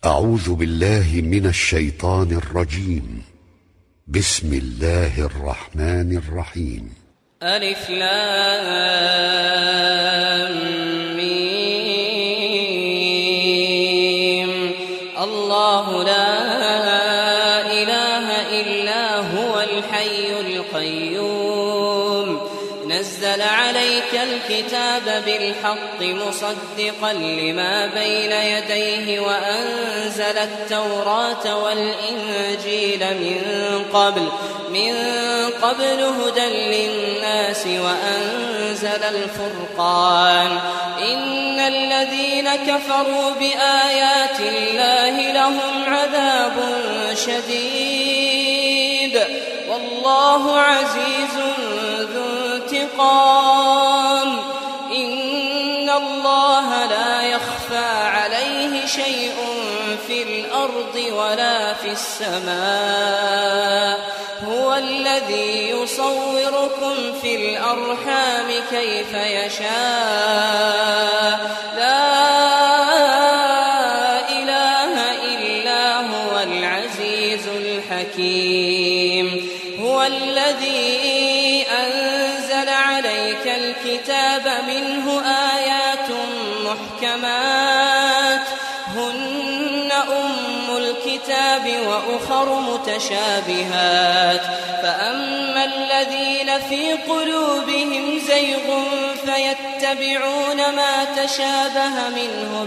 أعوذ بالله من الشيطان الرجيم. بسم الله الرحمن الرحيم. ألف لام ميم. الله لا إله إلا هو الحي القيوم نزل عليك الكتاب بالحق مصدقا لما بين يديه وأنزل التوراة والإنجيل من قبل هدى للناس وأنزل الفرقان إن الذين كفروا بآيات الله لهم عذاب شديد والله عزيز ذو انتقام إن الله لا يخفى عليه شيء في الأرض ولا في السماء هو الذي يصوركم في الأرحام كيف يشاء لا إله إلا هو العزيز الحكيم هو الذي أنزل عليك الكتاب منه آيات محكمات هن أم الكتاب وأخر متشابهات فأما الذين في قلوبهم زيغ فيتبعون ما تشابه منه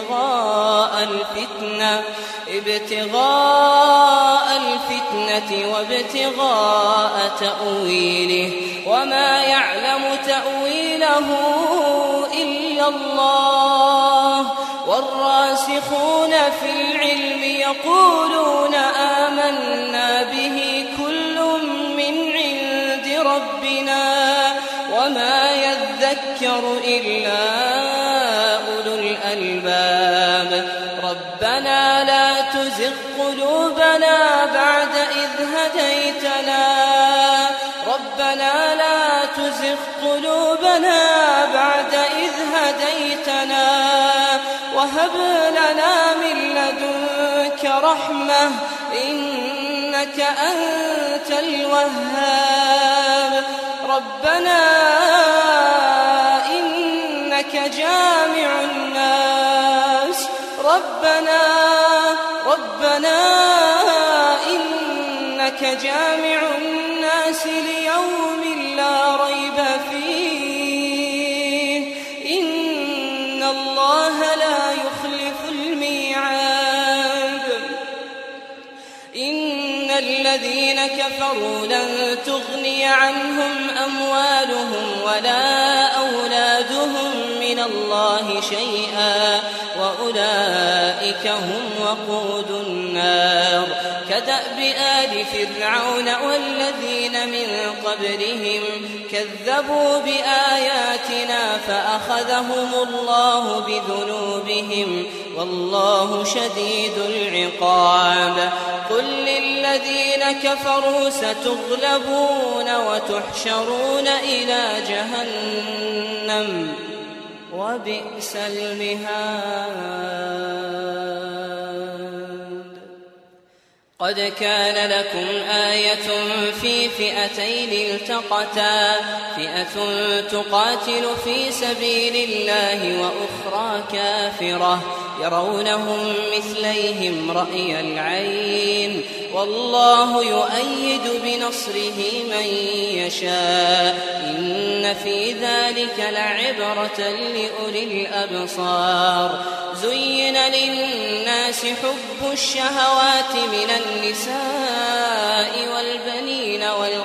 ابتغاء الفتنة وابتغاء تأويله وما يعلم تأويله إلا الله والراسخون في العلم يقولون آمنا به كل من عند ربنا وما يذكر إلا أولو الألباب ربنا لا تزغ قلوبنا بعد إذ هديتنا وهب لنا من لدنك رحمة إنك أنت الوهاب ربنا إنك جامع الناس إنك جامع الناس ليوم لا ريب فيه إن الله لا يخلف الميعاد إن الذين كفروا لن تغني عنهم أموالهم ولا أولادهم من الله شيئا وأولئك هم وقود النار كدأب آل فرعون والذين من قبلهم كذبوا بآياتنا فأخذهم الله بذنوبهم والله شديد العقاب قل للذين كفروا ستغلبون وتحشرون إلى جهنم وبئس المهاد قد كان لكم آية في فئتين التقتا فئة تقاتل في سبيل الله وأخرى كافرة يرونهم مثليهم رأي العين والله يؤيد بنصره من يشاء إن في ذلك لعبرة لأولي الأبصار زين للناس حب الشهوات من النساء والبنين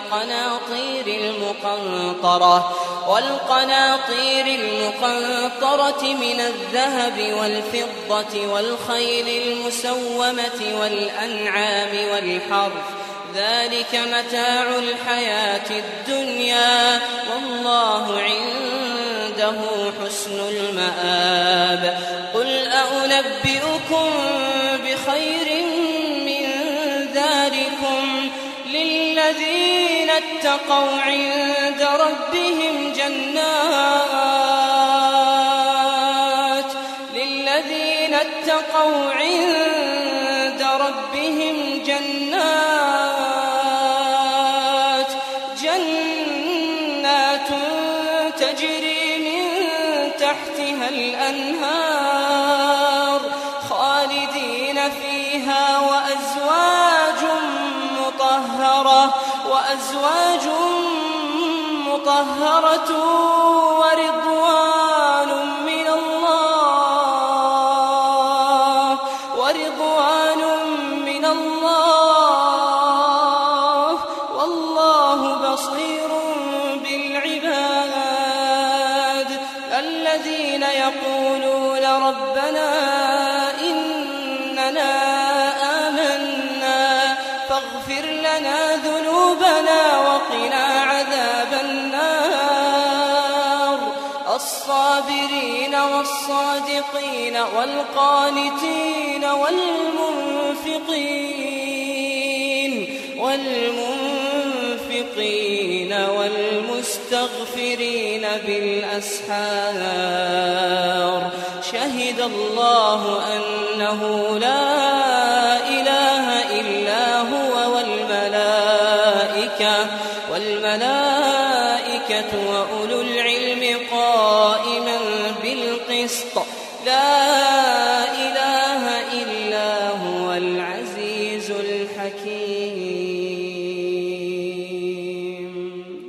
والقناطير المقنطرة من الذهب والفضة والخيل المسومة والأنعام والحرث ذلك متاع الحياة الدنيا والله عنده حسن المآب قل أنبئكم بخير من ذلكم للذين اتقوا عند ربهم جنات اتقوا عند فيها وأزواج مطهرة ورضوان من الله والله بصير بالعباد. الذين يقولون ربنا إننا آمنا فاغفر لنا ذنوبنا وقنا عذاب النار. الصابرين والصادقين والقانتين والمنفقين والمستغفرين بالأسحار. شهد الله أنه لا إله إلا هو والملائكة وأولو العلم قائما بالقسط. لا إله إلا هو العزيز الحكيم.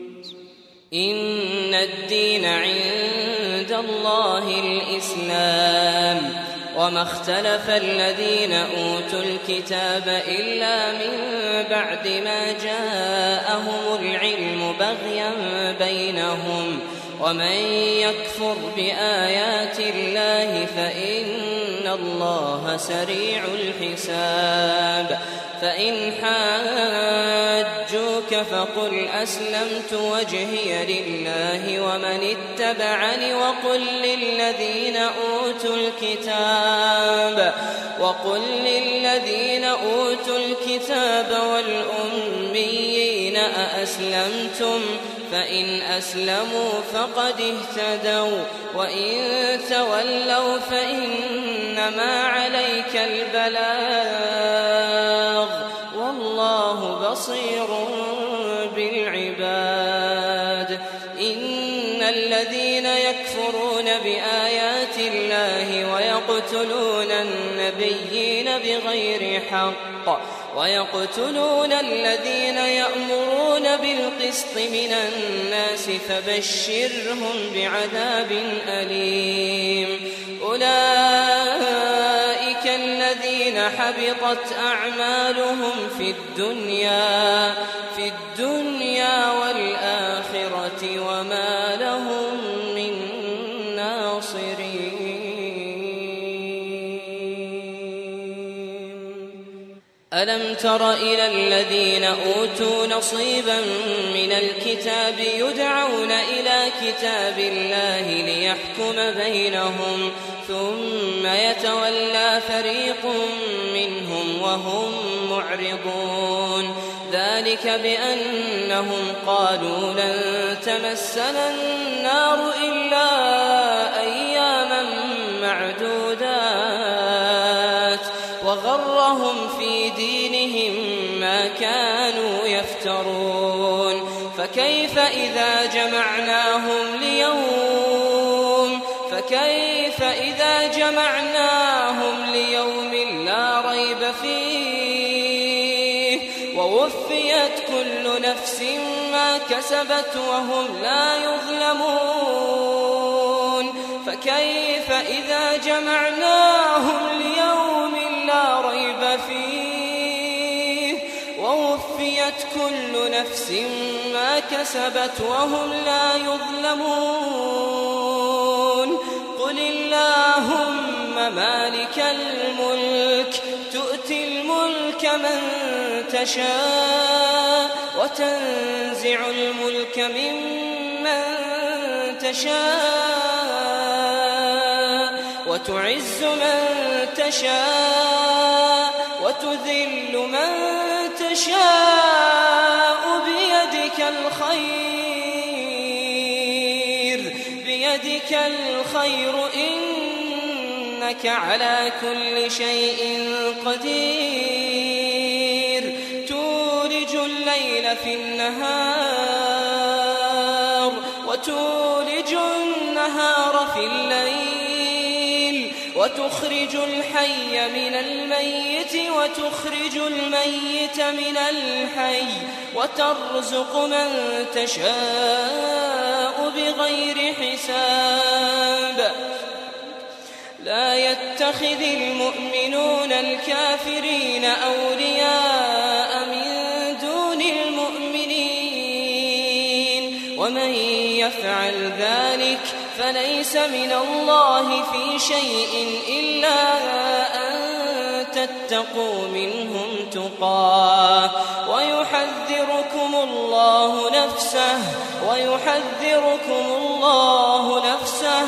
إن الدين عند الله الإسلام وما اختلف الذين أوتوا الكتاب إلا من بعد ما جاءهم العلم بغيا بينهم. ومن يكفر بآيات الله فإن الله سريع الحساب. فإن حاجوك فقل أسلمت وجهي لله ومن اتبعني وقل للذين أوتوا الكتاب والأميين أأسلمتم فإن أسلموا فقد اهتدوا وإن تولوا فإنما عليك البلاغ والله بصير بالعباد. إن الذين يكفرون بآيات الله ويقتلون النبيين بغير حق ويقتلون الذين يأمرون بالقسط من الناس فبشرهم بعذاب أليم. أولئك الذين حبطت أعمالهم في الدنيا والآخرة وما لهم من ناصرين. ألم تر إلى الذين أوتوا نصيبا من الكتاب يدعون إلى كتاب الله ليحكم بينهم ثم يتولى فريق منهم وهم معرضون. ذلك بأنهم قالوا لن تمسنا النار إلا أياما معدودات وغرهم في دينهم ما كانوا يفترون. فكيف إذا جمعناهم ليوم لا ريب فيه ووفيت كل نفس ما كسبت وهم لا يظلمون. فكيف إذا جمعناهم ليوم لا ريب فيه ووفيت كل نفس ما كسبت وهم لا يظلمون. قل اللهم مالك الملك تؤتي الملك من تشاء وتنزع الملك ممن تشاء وتعز من تشاء وتذل من تشاء بيدك الخير إنك على كل شيء قدير. تولج الليل في النهار وتولج النهار في الليل وتخرج الحي من الميت وتخرج الميت من الحي وترزق من تشاء بغير حساب لا يتخذ المؤمنون الكافرين أولياء من دون المؤمنين ومن يفعل ذلك فليس من الله في شيء إلا أن تتقوا منهم تقاه ويحذركم الله نفسه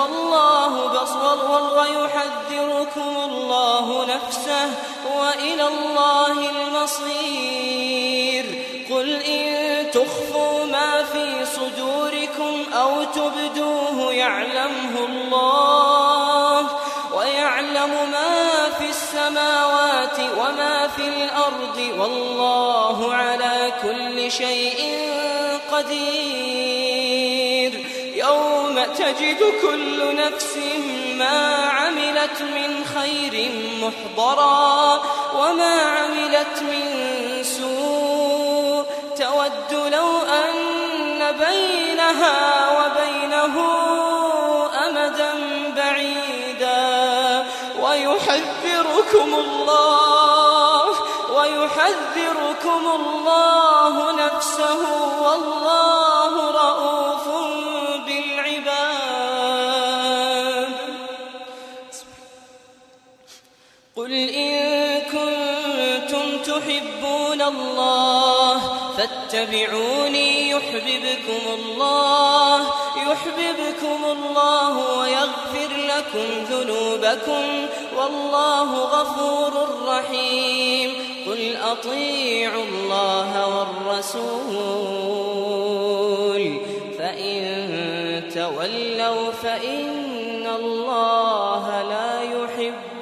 وإلى الله المصير قل إن تخفوا ما في صدوركم أو تبدوه يعلمه الله ويعلم ما في السماوات وما في الأرض والله على كل شيء قدير يوم تجد كل نفس ما عملت من خير محضرا وما عملت من سوء تود لو أن بينها وبينه أمدا بعيدا ويحذركم الله نفسه والله رؤوف بالعباد قل إن كنتم تحبون الله فاتبعوني يحببكم الله ويغفر لكم ذنوبكم والله غفور رحيم قل أطيعوا الله والرسول فإن تولوا فإن الله لا يحب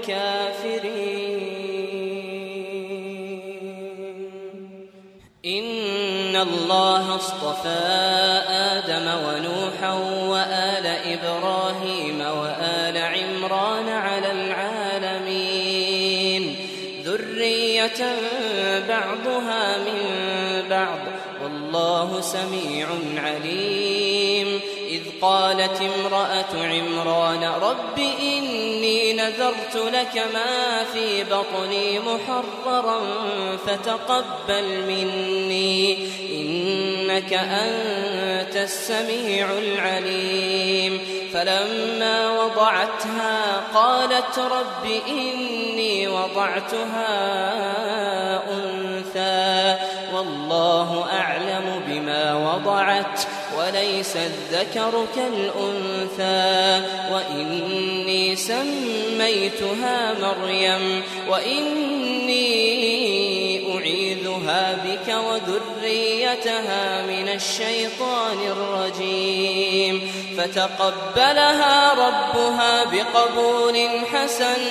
الكافرين إن الله اصطفى آدم ونوحا وآل إبراهيم وآل عمران على العالمين ذرية بعضها من بعض والله سميع عليم إذ قالت امرأة عمران رب إني نذرت لك ما في بطني محررا فتقبل مني إنك أنت السميع العليم فلما وضعتها قالت رب إني وضعتها أنثى والله أعلم بما وضعت وليس الذكر كالأنثى وإني سميتها مريم وإني أعيذها بك وذريتها من الشيطان الرجيم فتقبلها ربها بقبول حسن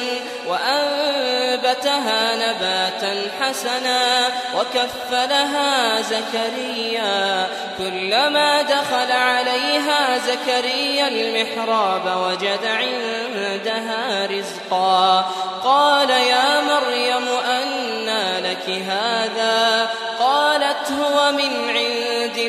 وأنبتها نباتا حسنا وكفلها زكريا كلما دخل عليها زكريا المحراب وجد عندها رزقا قال يا مريم أنى لك هذا قالت هو من عند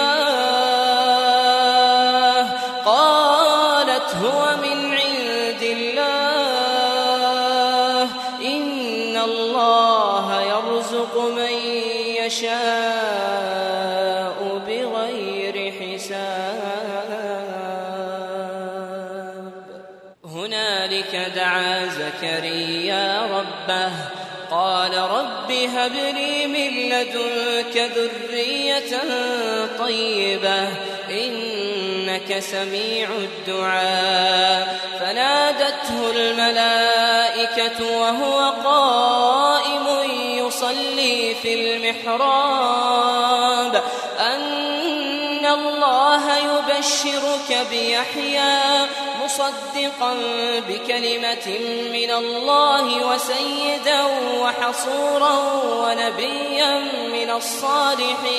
الله إن الله يرزق من يشاء بغير حساب هنالك دعا زكريا ربه قال رب هب لي من لدنك ذرية طيبة إنك سميع الدعاء فنادته الملائكة وهو قائم يصلي في المحراب أن الله يبشرك بيحيى مصدقا بكلمة من الله وسيدا وحصورا ونبيا من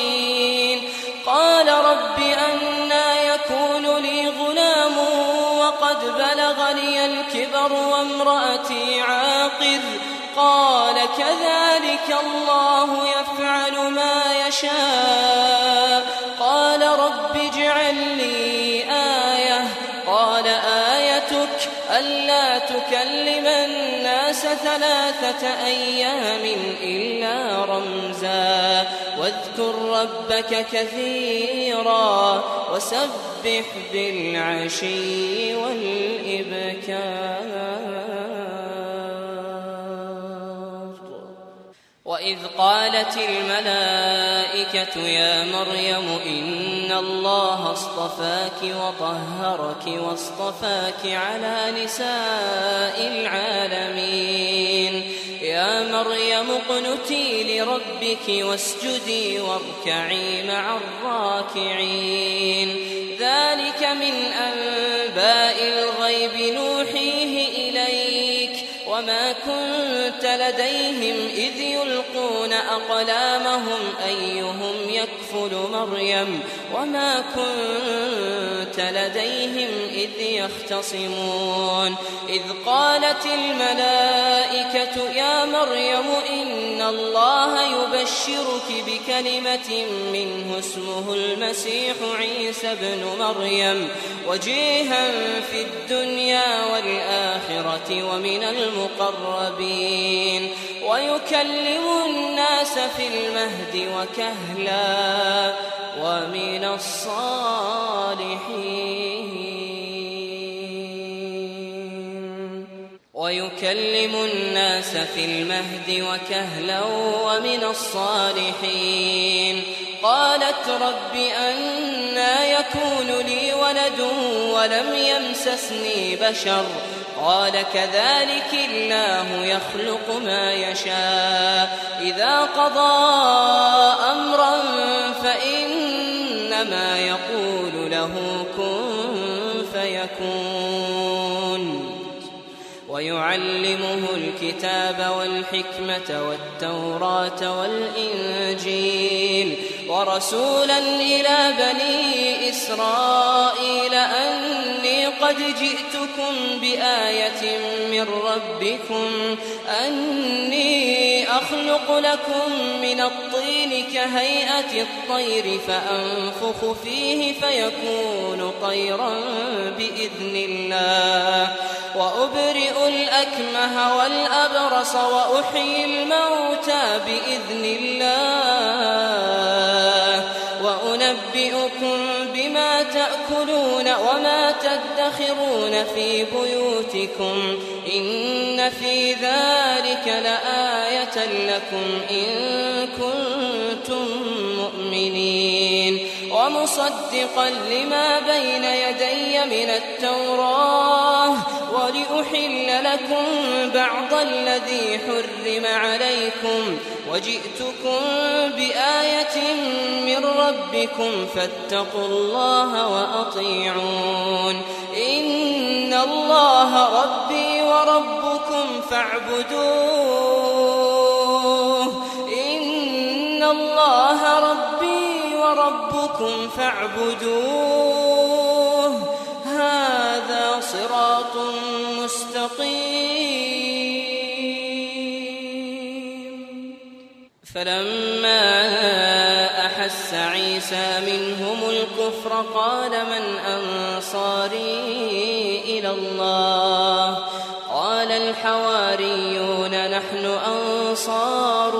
الصالحين قال رب أنى يكون لي غلام وقد بلغني الكبر وامرأتي عاقر قال كذلك الله يفعل ما يشاء قال رب اجعل لي آية قال آيتك ألا تكلم الناس 3 أيام إلا رمزا واذكر ربك كثيرا وسبح بالعشي والإبكار. وإذ قالت الملائكة يا مريم إن الله اصطفاك وطهرك واصطفاك على نساء العالمين يا مريم اقنتي لربك واسجدي واركعي مع الراكعين ذلك من أنباء الغيب نوحيه إليك وما كنت لديهم إذ يلقون أقلامهم أيهم يكفل مريم وما كنت لديهم إذ يختصمون إذ قالت الملائكة يا مريم إن الله يبشرك بكلمة منه اسمه المسيح عيسى ابن مريم وجيها في الدنيا والآخرة ومن المقربين ويكلم الناس في المهد وكهلا ومن الصالحين قالت رب أنى يكون لي ولد ولم يمسسني بشر قال كذلك الله يخلق ما يشاء إذا قضى أمرا فإنما يقول له كن فيكون ويعلمه الكتاب والحكمة والتوراة والإنجيل ورسولا إلى بني إسرائيل أني قد جئتكم بآية من ربكم أني أخلق لكم من الطين كهيئة الطير فأنفخ فيه فيكون طيرا بإذن الله وأبرئ الأكمه والأبرص وأحيي الموتى بإذن الله وأنبئكم بما تأكلون وما تدخرون في بيوتكم إن في ذلك لآية لكم إن كنتم مؤمنين ومصدقا لما بين يدي من التوراة ولأحل لكم بعض الذي حرم عليكم وجئتكم بآية من ربكم فاتقوا الله وأطيعون إن الله ربي وربكم فاعبدوه إن الله ربي وربكم فاعبدوه هذا صراط مستقيم. فلما أحس عيسى منهم الكفر قال من أنصاري إلى الله قال الحواريون نحن أنصار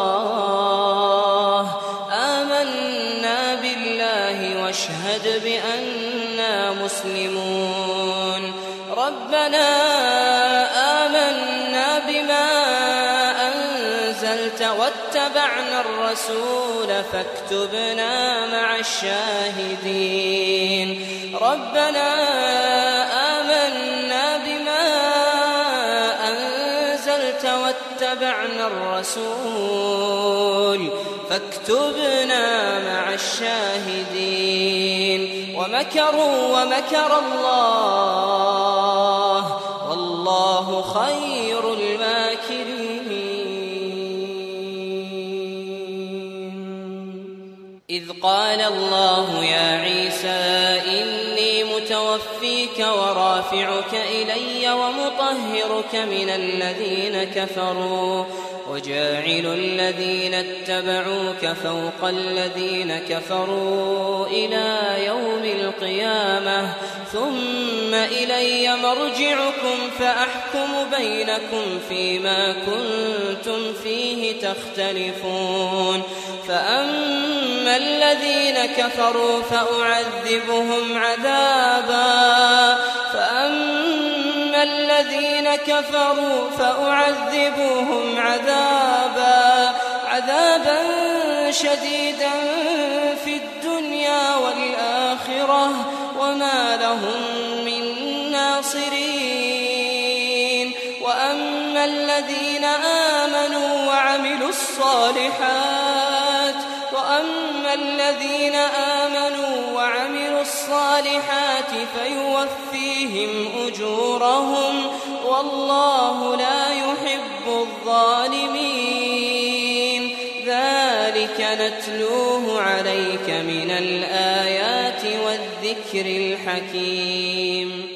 الله آمنا بالله واشهد بأننا مسلمون ربنا آمنا بما أنزلت واتبعنا الرسول فاكتبنا مع الشاهدين ربنا آمنا بما أنزلت واتبعنا الرسول فاكتبنا مع الشاهدين ومكروا ومكر الله والله خير الماكرين. إذ قال الله يا عيسى إني متوفيك متوفيك ورافعك إلي ومطهرك من الذين كفروا وجاعل الذين اتبعوك فوق الذين كفروا إلى يوم القيامة ثم إلي مرجعكم فأحكم بينكم فيما كنتم فيه تختلفون فأما الذين كفروا فأعذبهم عذابا شديدا في الدنيا والآخرة وما لهم من ناصرين وأما الذين آمنوا وعملوا الصالحات فيوفيهم أجورهم والله لا يحب الظالمين ذلك نتلوه عليك من الآيات والذكر الحكيم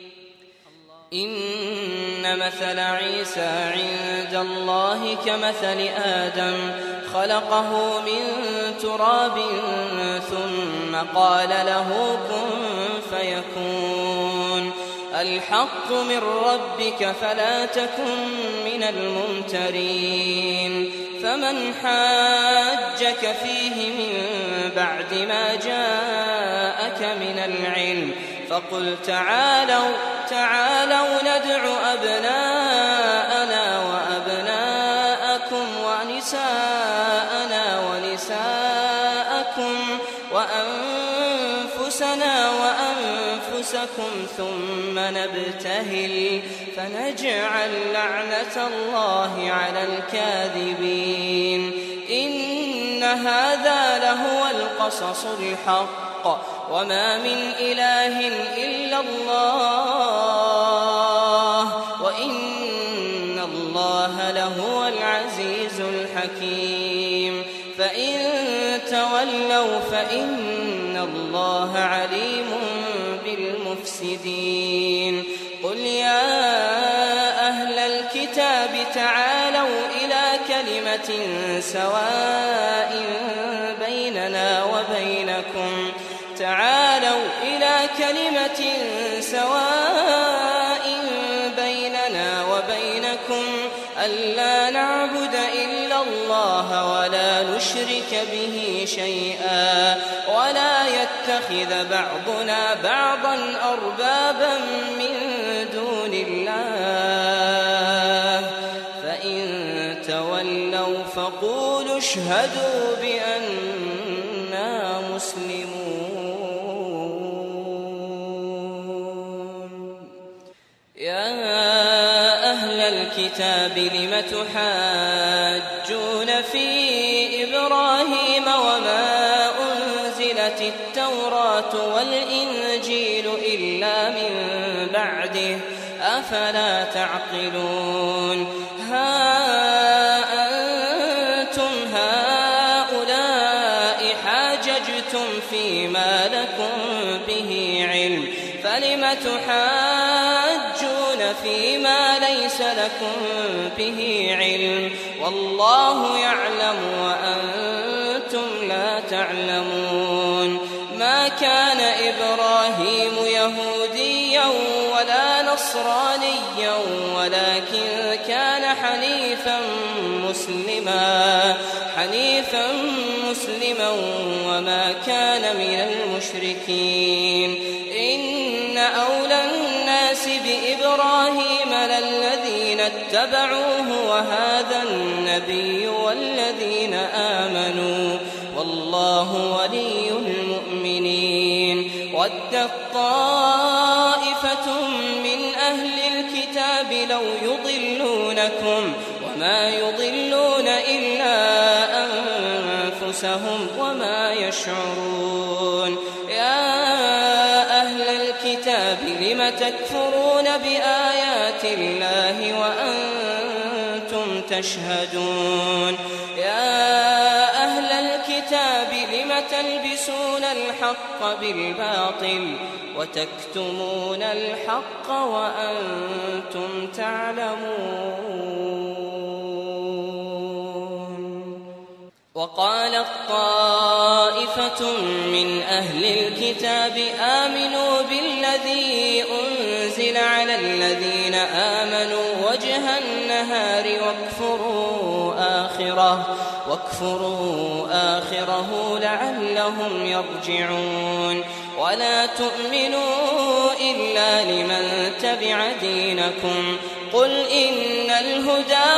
إن مثل عيسى عند الله كمثل آدم خلقه من تراب ثم قال له كن فيكون الحق من ربك فلا تكن من الممترين فمن حاجك فيه من بعد ما جاءك من العلم فقل تعالوا ندع أبناءنا وأبناءكم ونساءنا ونساءكم وأنفسنا وأنفسكم ثم نبتهل فنجعل لعنة الله على الكاذبين إن هذا لهو القصص الحق وما من إله إلا الله وإن الله لهو العزيز الحكيم فإن تولوا فإن الله عليم بالمفسدين قل يا أهل الكتاب تعالوا إلى كلمة سواء بيننا وبينكم ألا نعبد إلا الله ولا نشرك به شيئا ولا يتخذ بعضنا بعضا أربابا من دون الله فإن تولوا فقولوا اشهدوا بأننا مسلمون يا أهل الكتاب لم تحاجون في إبراهيم وما أنزلت التوراة والإنجيل إلا من بعده أفلا تعقلون ها أنتم هؤلاء حاججتم فيما لكم به علم فلم تحاجون فيما ليس لكم به علم والله يعلم وأنتم لا تعلمون ما كان إبراهيم يهوديا ولا نصرانيا ولكن كان حنيفا مسلما وما كان من المشركين إن أولى الناس بإبراهيم للذين اتبعوه وهذا النبي والذين آمنوا والله ولي المؤمنين ودت طائفة من أهل الكتاب لو يضلونكم وما يضلون إلا أنفسهم وما يشعرون يا أهل الكتاب لم تكفرون بآيات الله وأنتم تشهدون يا أهل الكتاب الكتاب لم تلبسون الحق بالباطل وتكتمون الحق وأنتم تعلمون. وقالت طائفة من أهل الكتاب آمنوا بالذي أنزل على الذين آمنوا وجه النهار واكفروا آخره لعلهم يرجعون. ولا تؤمنوا إلا لمن تبع دينكم قل إن الهدى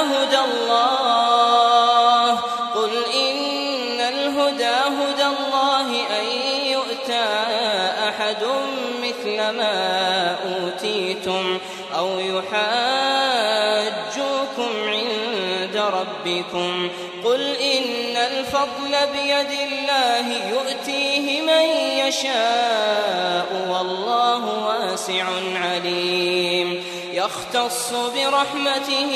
هدى الله أن يؤتى أحد مثل ما أوتيتم أو يحاجوكم عند ربكم قل إن الفضل بيد الله يؤتيه من يشاء والله واسع عليم. يختص برحمته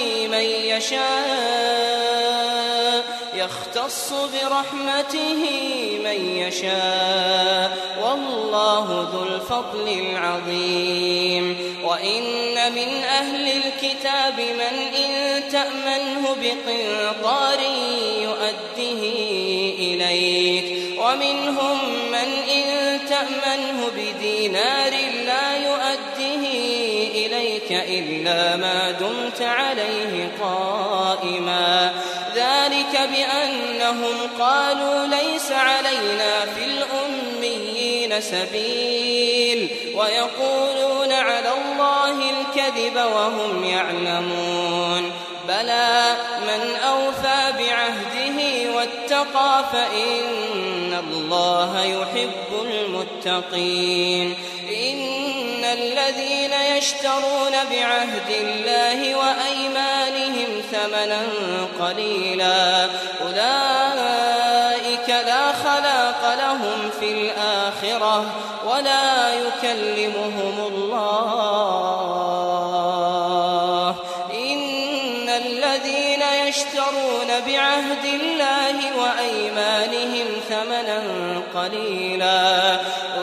من يشاء والله ذو الفضل العظيم. وإن من أهل الكتاب من إن تأمنه بقنطار يؤده إليك ومنهم من إن تأمنه بدينار لا يؤده إليك إلا ما دمت عليه قائما ذلك بأنهم قالوا ليس علينا في الأميين سبيل ويقولون على الله الكذب وهم يعلمون. بلى من أوفى بعهده واتقى فإن الله يحب المتقين. إن الذين يشترون بعهد الله وأيمانهم ثمنا قليلا أولئك لا خلاق لهم في الآخرة ولا يكلمهم الله. إن الذين يشترون بعهد الله وأيمانهم ثمنا قليلا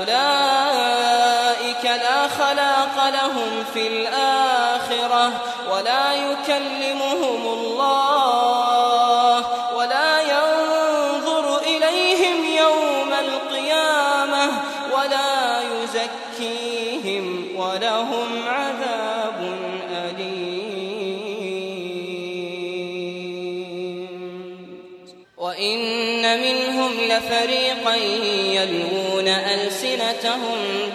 أولئك لا خلاق لهم في الآخرة ولا يكلمهم الله ولا ينظر إليهم يوم القيامة ولا يزكيهم ولهم عذاب أليم. وإن منهم لفريقا يلوون ألسنتهم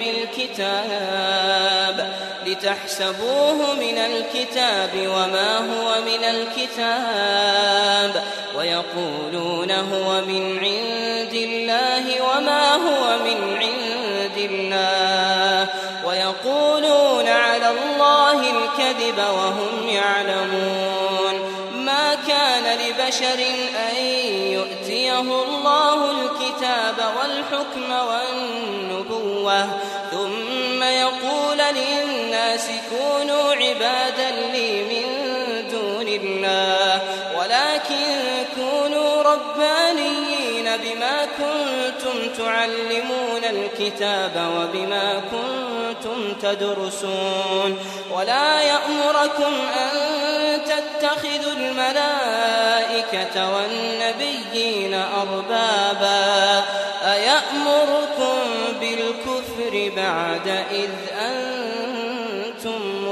بالكتاب لتحسبوه من الكتاب وما هو من الكتاب ويقولون هو من عند الله وما هو من عند الله ويقولون على الله الكذب وهم يعلمون. ما كان لبشر أن يؤتيه الله الكتاب والحكم والنبوة ثم يقول للناس كونوا عبادا لي من دون الله ولكن كونوا ربانيين بما كنتم تعلمون الكتاب وبما كنتم تدرسون. ولا يأمركم أن تتخذوا الملائكة والنبيين أربابا أيأمركم بالكفر بعد إذ أنتم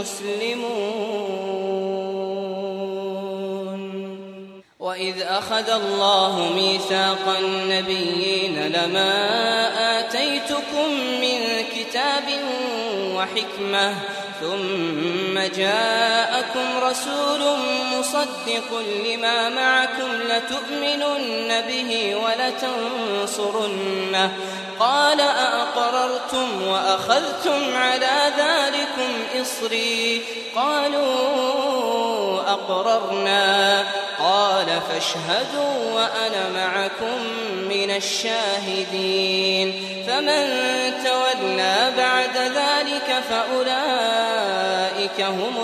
مسلمون. وإذ أخذ الله ميثاق النبيين لما آتيتكم من كتاب وحكمة ثم جاءكم رسول مصدق لما معكم لتؤمنن به ولتنصرنه قال أأقررتم وأخذتم على ذلكم إصري قالوا أقررنا قال فاشهدوا وأنا معكم من الشاهدين. فمن تولى بعد ذلك فأولئك هم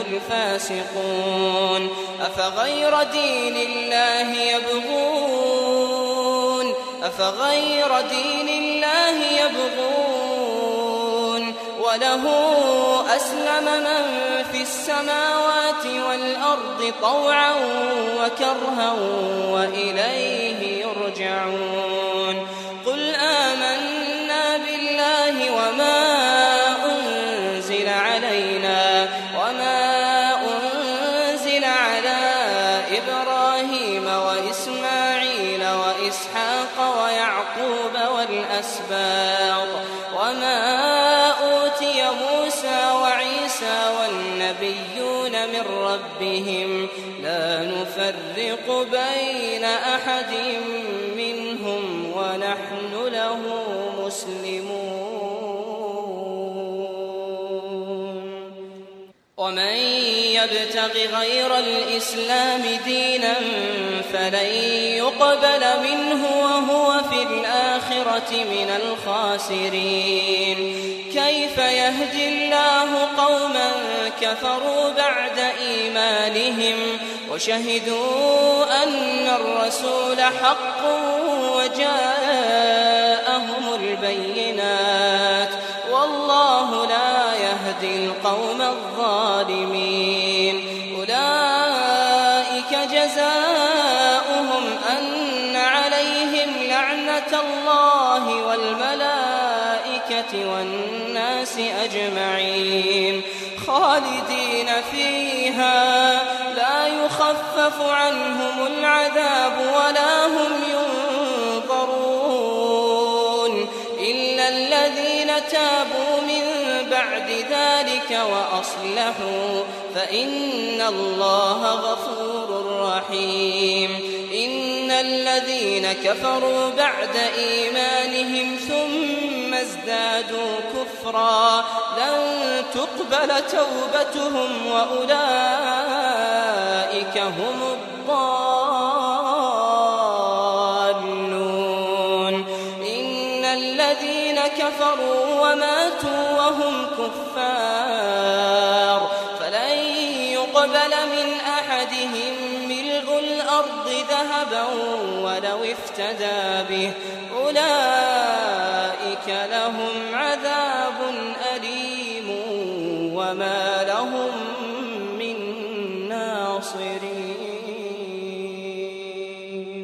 الفاسقون. أفغير دين الله يبغون أفغير دين الله يبغون وله أسلم من في السماوات والأرض طوعا وكرها وإليه يرجعون قل آمنا بالله وما أنزل علينا وما أنزل على إبراهيم وإسماعيل وإسحاق ويعقوب والأسباط وما أوتي موسى وعيسى والنبيون من ربهم لا نفرق بين أحد منهم ونحن له مسلمون ومن يبتغ غير الإسلام دينا فلن يقبل منه وهو في الآخرة من الخاسرين كيف يهدي الله قوما كفروا بعد إيمانهم وشهدوا أن الرسول حق وجاءهم البينات والله لا يهدي القوم الظالمين أولئك جزاؤهم أن عليهم لعنة الله والملائكة والناس أجمعين خالدين فيها لا يخفف عنهم العذاب ولا هم ينظرون إلا الذين تابوا من بعد ذلك وأصلحوا فإن الله غفور رحيم إن الذين كفروا بعد إيمانهم ثم ازدادوا كفرا لن تقبل توبتهم وأولئك هم الضالون إن الذين كفروا وماتوا وهم كفار فلن يقبل من أحدهم ملء الأرض ذهبا ولو افتدى به أولئك لهم عذاب أليم وما لهم من ناصرين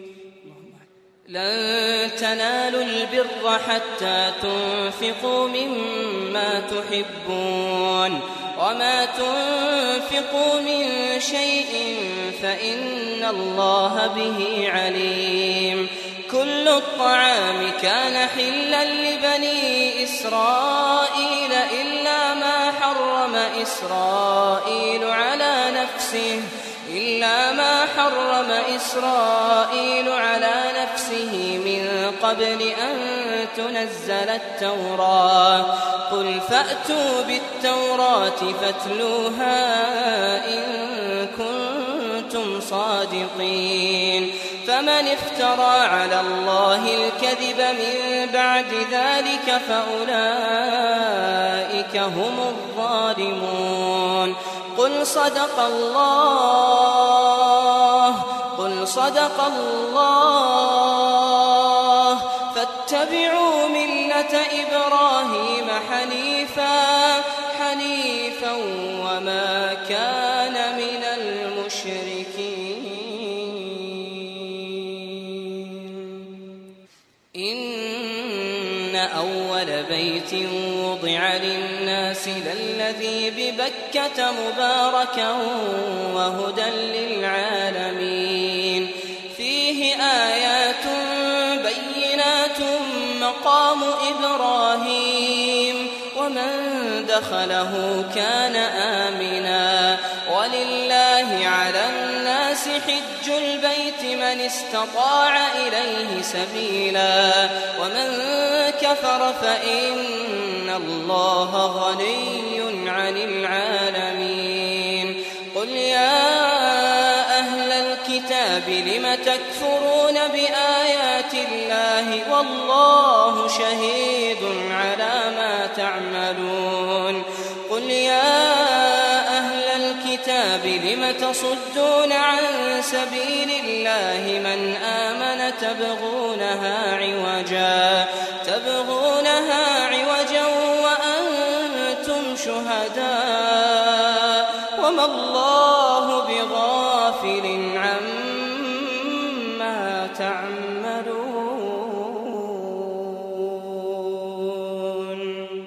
لن تنالوا البر حتى تنفقوا مما تحبون وما تنفقوا من شيء فإن الله به عليم كل الطعام كان حلا لبني إسرائيل إلا ما حرم إسرائيل على نفسه من قبل أن تنزل التوراة قل فأتوا بالتوراة فاتلوها إن كنتم صادقين فمن افترى على الله الكذب من بعد ذلك فأولئك هم الظالمون قل صدق الله فاتبعوا ملة إبراهيم حنيفا وما كان من المشركين إن أول بيت وضع للناس للذي ببكة مباركا وهدى للعالمين فيه آيات بينات مقام إبراهيم ومن دخله كان آمنا ولله على الناس حج البيت من استطاع إليه سبيلا ومن كفر فإن الله غني عن العالمين قل يا أهل الكتاب لم تكفرون بآيات الله والله شهيد على ما تعملون قل يا أهل الكتاب لم تصدون عن سبيل الله من آمن تبغونها عوجا وأنتم شهداء وما الله بغافل عما تعملون.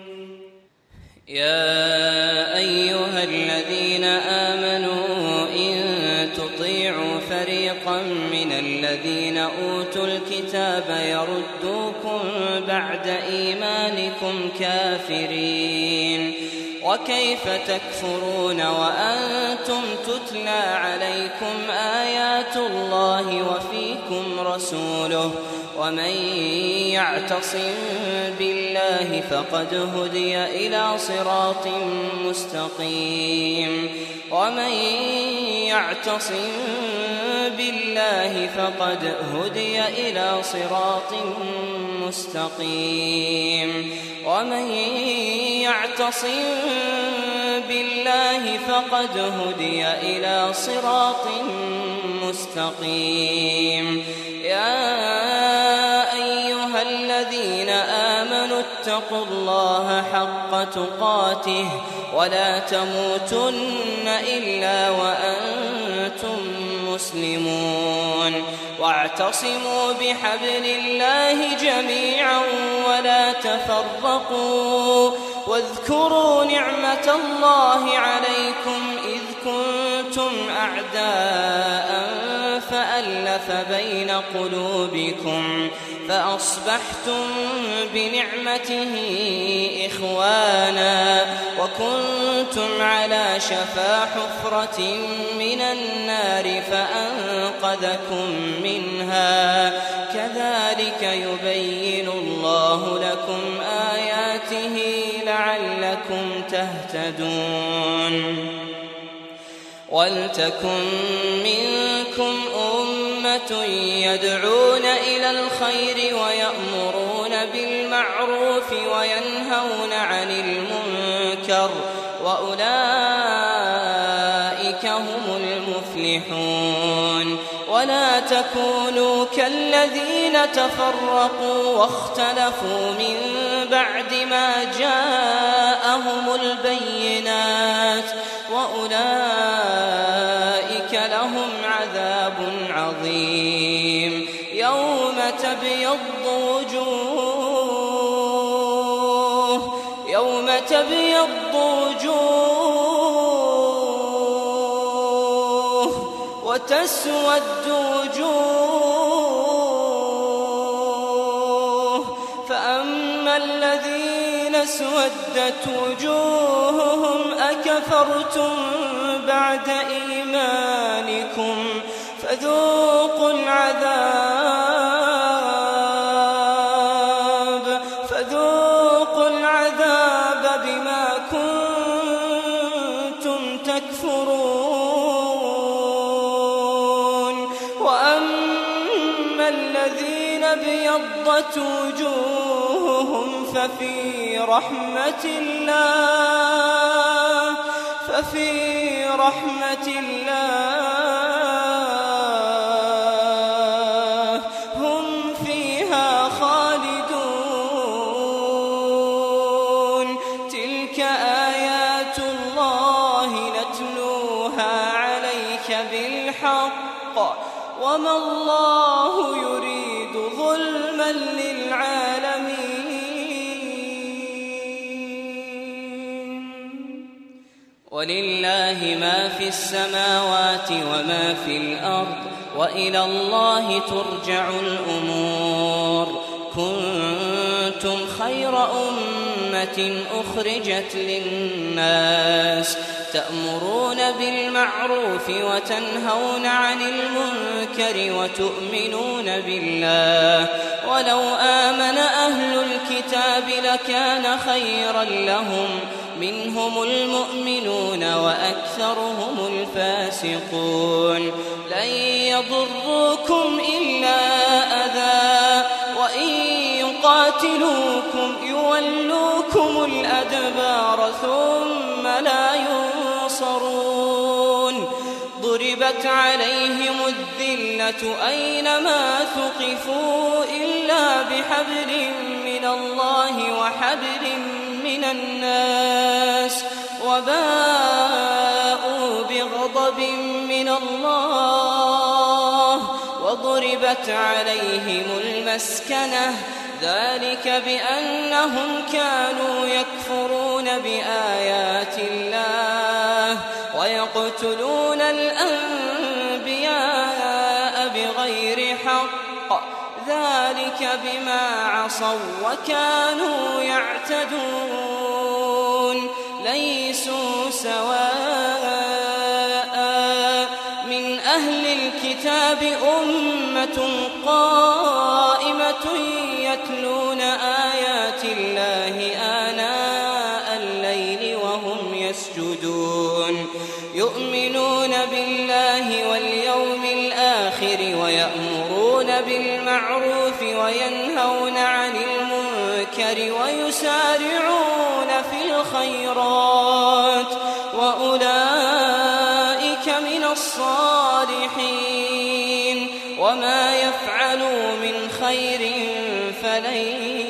يا أيها الذين آمنوا إن تطيعوا فريقا من الذين أوتوا الكتاب يردوكم بعد إيمانكم كافرين وكيف تكفرون وأنتم تتلى عليكم آيات الله وفيكم رسوله ومن يعتصم بالله فقد هدي إلى صراط مستقيم ومن يعتصم بالله فقد هدي إلى صراط مستقيم ومن يعتصم بالله فقد هدي إلى صراط مستقيم. يا أيها الذين آمنوا اتقوا الله حق تقاته ولا تموتن إلا وأنتم مسلمون واعتصموا بحبل الله جميعا ولا تفرقوا واذكروا نعمة الله عليكم إذ كنتم أعداء فألف بين قلوبكم فأصبحتم بنعمته إخوانا وكنتم على شفا حفرة من النار فأنقذكم منها كذلك يبين الله لكم آياته لعلكم تهتدون. ولتكن منكم أمة يدعون إلى الخير ويأمرون بالمعروف وينهون عن المنكر وأولئك هم المفلحون. ولا تكونوا كالذين تفرقوا واختلفوا من بعد ما جاءهم البينات وأولئك لهم عذاب عظيم. يوم تبيض وجوه وتسود وجوه فأما الذين اسودت وجوههم أكفرتم بعد إيمانكم فذوقوا العذاب بما كنتم تكفرون. وأما الذين ابيضت وجوههم ففي رحمة الله هم فيها خالدون. تلك آيات الله نتلوها عليك بالحق وما الله يريد ظلما للعالمين. ولله ما في السماوات وما في الأرض وإلى الله ترجع الأمور. كنتم خير أمة أخرجت للناس تأمرون بالمعروف وتنهون عن المنكر وتؤمنون بالله. ولو آمن أهل الكتاب لكان خيرا لهم منهم المؤمنون وأكثرهم الفاسقون. لن يضروكم إلا أذى وإن يقاتلوكم يولوكم الأدبار ثم لا ينصرون. ضربت عليهم الذلة الأذلة أينما ثقفوا إلا بحبل من الله وحبل من الناس وباءوا بغضب من الله وضربت عليهم المسكنة ذلك بأنهم كانوا يكفرون بآيات الله ويقتلون الأنبياء بغير حق ذلك بما عصوا وكانوا يعتدون ليسوا سواء من أهل الكتاب أمة قائمة يتلون آيات الله آناء الليل وهم يسجدون يؤمنون بالله واليوم الآخر ويأمرون بالمعروف وينهون عن المنكر ويسارعون في الخيرات وأولئك من الصالحين وما يفعلوا من خير فلن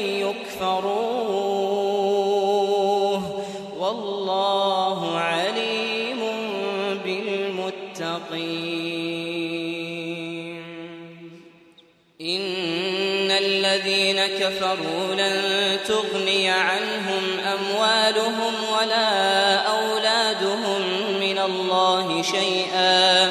يكفروه والله عليم بالمتقين إن الذين كفروا لن تغني عنهم أموالهم ولا أولادهم من الله شيئا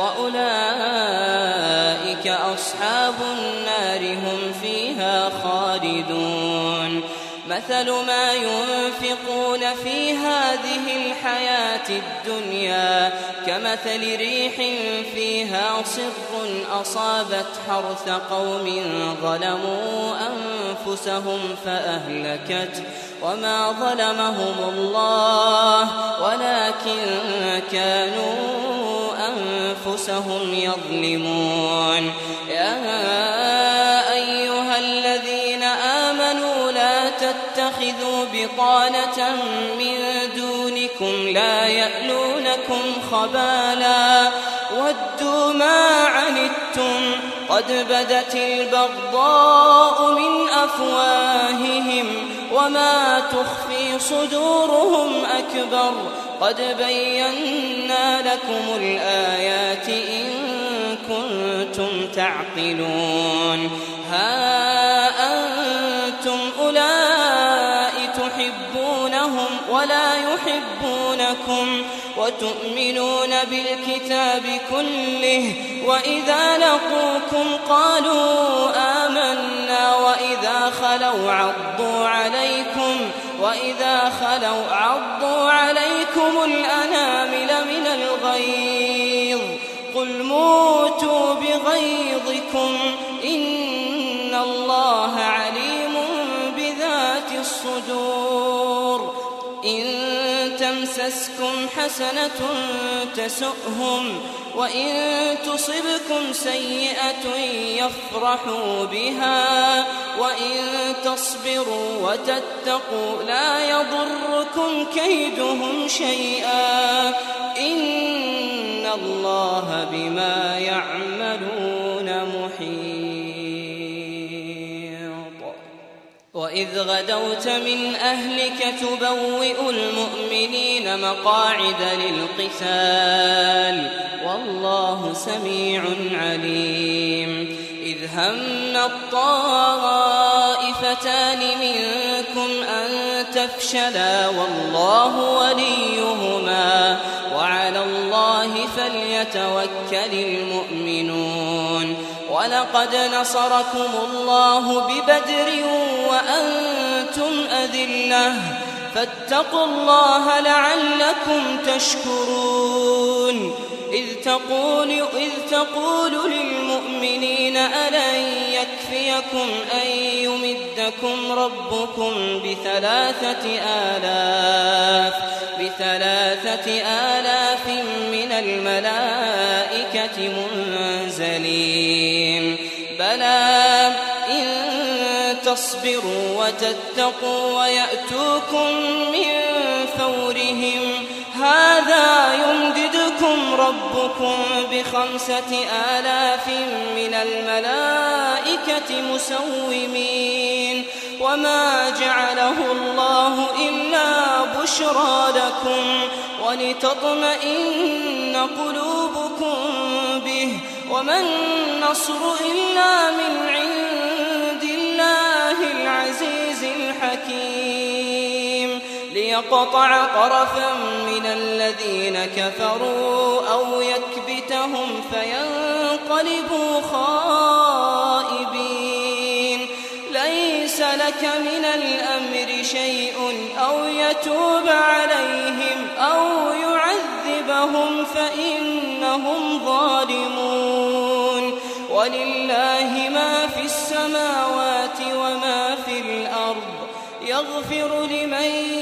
وأولئك أصحاب النار هم فيها خالدون مثل ما ينفقون في هذه الحياة الدنيا كمثل ريح فيها صر أصابت حرث قوم ظلموا أنفسهم فأهلكت وما ظلمهم الله ولكن كانوا أنفسهم يظلمون يا أيها الذين آمنوا لا تتخذوا بطانة من دونكم لا يألونكم خبالا ودوا ما عنتم قد بدت البغضاء من أفواههم وما تخفي صدورهم أكبر قد بينا لكم الآيات إن كنتم تعقلون ها أنتم أولئك تحبونهم ولا يحبونكم وتؤمنون بالكتاب كله وإذا لقوكم قالوا آمنا وإذا خلوا عضوا عليكم الأنامل من الغيظ قل موتوا بغيظكم إن الله عليم بذات الصدور إن تمسسكم حسنة تسؤهم وإن تصبكم سيئة يفرحوا بها وإن تصبروا وتتقوا لا يضركم كيدهم شيئا إن الله بما يعملون محيط وإذ غدوت من أهلك تبوئ المؤمنين مقاعد للقتال والله سميع عليم إذ هم الطائفتان منكم أن تفشلا والله وليهما وعلى الله فليتوكل المؤمنون ولقد نصركم الله ببدر وأنتم أذلة فاتقوا الله لعلكم تشكرون إذ تقول للمؤمنين ألن يكفيكم أن يمدكم ربكم ب3,000 من الملائكة منزلين بلى إن تصبروا وتتقوا ويأتوكم من فورهم هذا يمددكم ربكم ب5,000 من الملائكة مسومين وما جعله الله إلا بشرى لكم ولتطمئن قلوبكم به وما النصر إلا من عند الله العزيز الحكيم ليقطع طرفا من الذين كفروا أو يكبتهم فينقلبوا خائبين ليس لك من الأمر شيء أو يتوب عليهم أو يعذبهم فإنهم ظالمون ولله ما في السماوات وما في الأرض يغفر لمن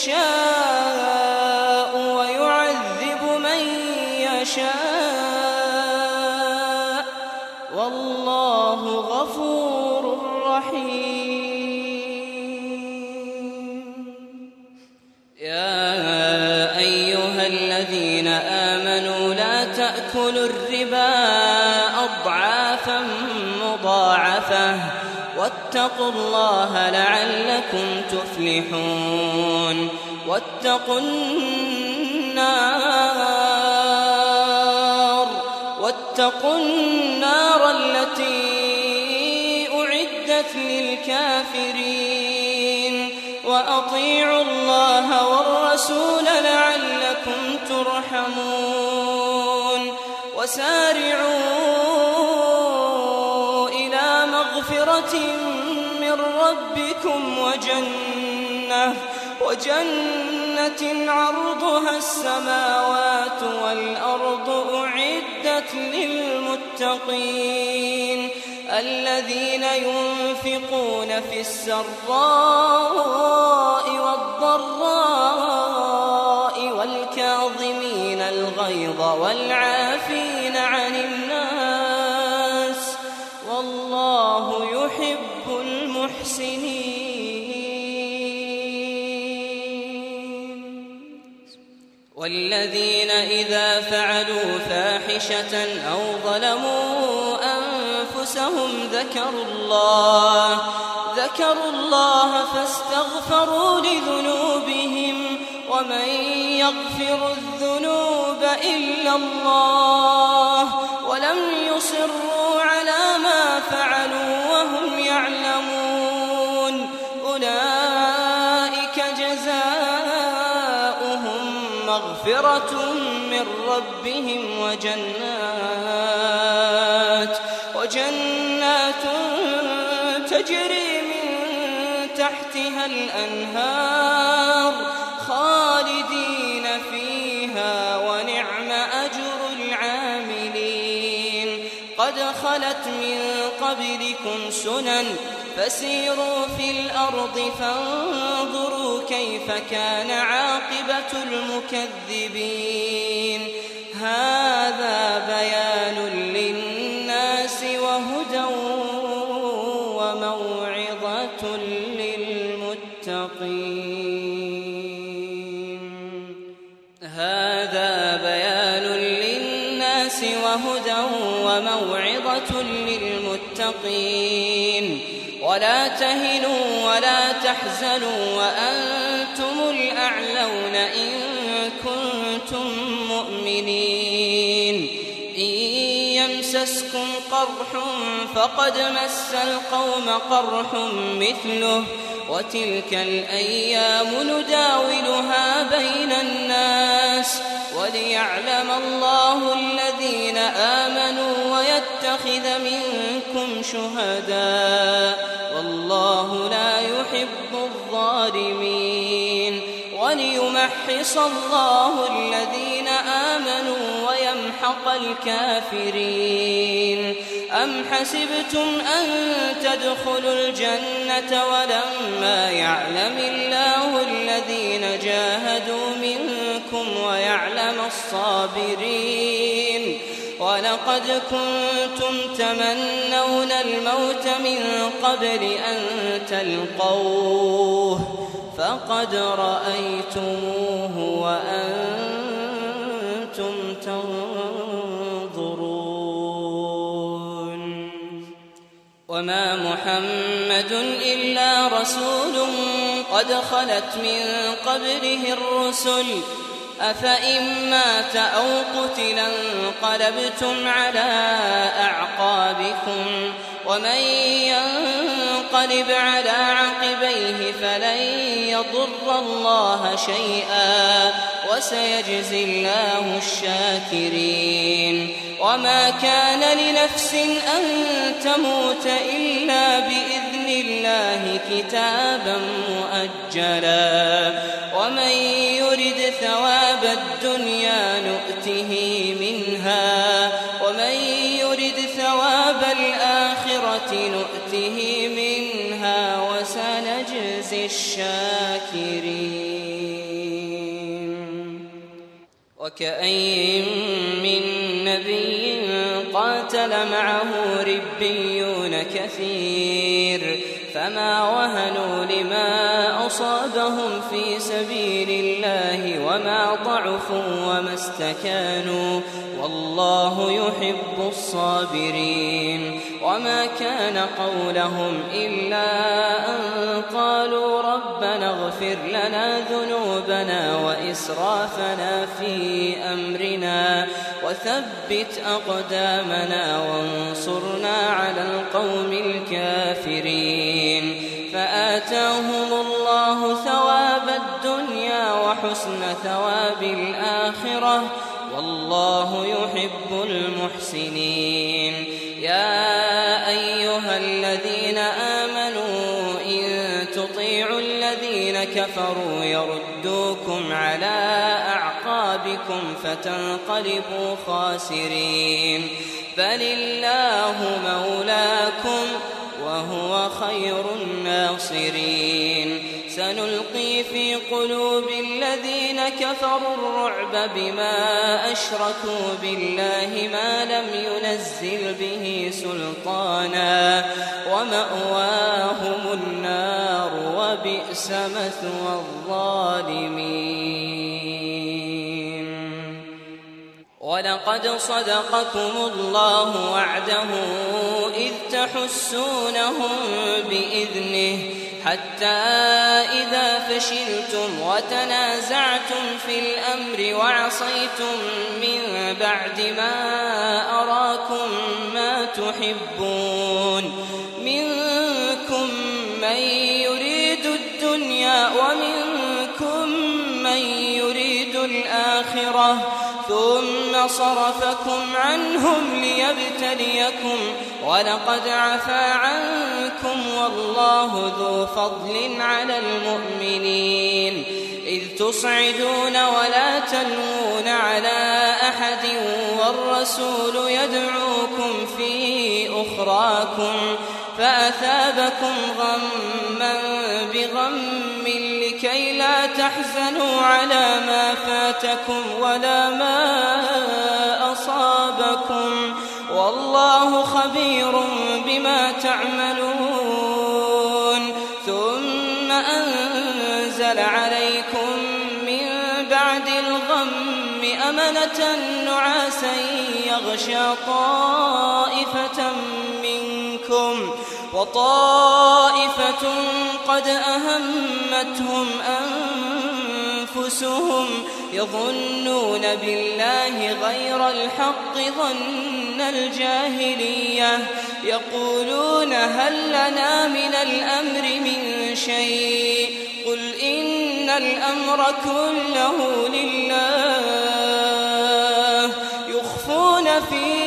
يشاء ويعذب من يشاء والله غفور رحيم. يا أيها الذين آمنوا لا تأكلوا الربا أضعافا مضاعفة واتقوا الله لعلكم تفلحون. واتقوا النار التي أعدت للكافرين وأطيعوا الله والرسول لعلكم ترحمون. وسارعوا إلى مغفرة من ربكم وجنة عرضها السماوات والأرض أعدت للمتقين الذين ينفقون في السراء والضراء والكاظمين الغيظ والعافين عن الناس والله يحب المحسنين. والذين إذا فعلوا فاحشة أو ظلموا أنفسهم ذكروا الله فاستغفروا لذنوبهم ومن يغفر الذنوب إلا الله ولم يصروا على ما فعلوا وهم يعلمون أولئك جزاؤهم مغفرة من ربهم وجنات تجري من تحتها الأنهار خالدين فيها ونعم أجر العاملين. قد خلت من قبلكم سنن فسيروا في الأرض فانظروا كيف كان عاقبة المكذبين. هذا بيان للناس وهدى وموعظة للمتقين. هذا بيان للناس وهدى وموعظة للمتقين. ولا تهنوا ولا تحزنوا وأنتم الأعلون إن كنتم مؤمنين. إن يمسسكم قرح فقد مس القوم قرح مثله وتلك الأيام نداولها بين الناس وليعلم الله الذين آمنوا ويتخذ منكم شهداء والله لا يحب الظالمين. وليمحص الله الذين آمنوا ويمحق الكافرين. أم حسبتم أن تدخلوا الجنة ولما يعلم الله الذين جاهدوا منكم ويعلم الصابرين. ولقد كنتم تمنون الموت من قبل أن تلقوه فقد رأيتموه وأنتم وما محمد إلا رسول قد خلت من قبله الرسل أفإن مات أو قتلا انقلبتم على أعقابكم ومن ينقلب على عقبيه فلن يضر الله شيئا وسيجزي الله الشاكرين وما كان لنفس أن تموت إلا بإذن الله كتابا مؤجلا ومن يرد ثواب الدنيا نؤته منها ومن يرد ثواب الآخرة نؤته منها وسنجزي الشاكرين وكأين من نبي قاتل معه ربيون كثير فما وهنوا لما أصابهم في سبيل الله وما ضعفوا وما استكانوا والله يحب الصابرين وما كان قولهم إلا أن قالوا ربنا اغفر لنا ذنوبنا وإسرافنا في أمرنا وثبت أقدامنا وانصرنا على القوم الكافرين فآتاهم الله ثواب الدنيا وحسن ثواب الآخرة والله يحب المحسنين يا أيها الذين آمنوا إن تطيعوا الذين كفروا يردوكم على أعقابكم فتنقلبوا خاسرين بل الله مولاكم وهو خير الناصرين سنلقي في قلوب الذين كفروا الرعب بما أشركوا بالله ما لم ينزل به سلطانا ومأواهم النار وبئس مثوى الظالمين ولقد صدقكم الله وعده إذ تحسونهم بإذنه حتى إذا فشلتم وتنازعتم في الأمر وعصيتم من بعد ما أراكم ما تحبون منكم من يريد الدنيا ومنكم من يريد الآخرة ثم صرفكم عنهم ليبتليكم ولقد عفا عنكم والله ذو فضل على المؤمنين إذ تصعدون ولا تلوون على أحد والرسول يدعوكم في أخراكم فأثابكم غما بغم لكي لا تحزنوا على ما فاتكم ولا ما أصابكم والله خبير بما تعملون ثم أنزل عليكم من بعد الغم أمنة نعاسا يغشى طائفة منكم وطائفة قد أهمتهم أنفسهم يظنون بالله غير الحق ظن الجاهلية يقولون هل لنا من الأمر من شيء قل إن الأمر كله لله يخفون في